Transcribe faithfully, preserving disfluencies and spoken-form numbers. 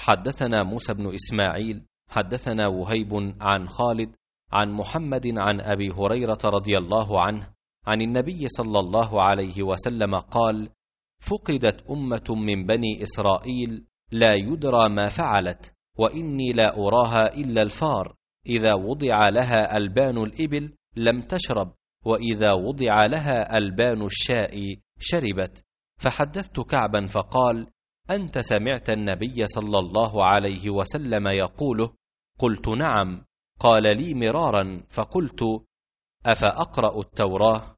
حدثنا موسى بن إسماعيل حدثنا وهيب عن خالد عن محمد عن أبي هريرة رضي الله عنه عن النبي صلى الله عليه وسلم قال: فقدت أمة من بني إسرائيل لا يدرى ما فعلت، وإني لا أراها إلا الفار، إذا وضع لها ألبان الإبل لم تشرب، وإذا وضع لها ألبان الشاء شربت. فحدثت كعبا فقال: أنت سمعت النبي صلى الله عليه وسلم يقوله؟ قلت: نعم. قال لي مرارا، فقلت: أفأقرأ التوراة؟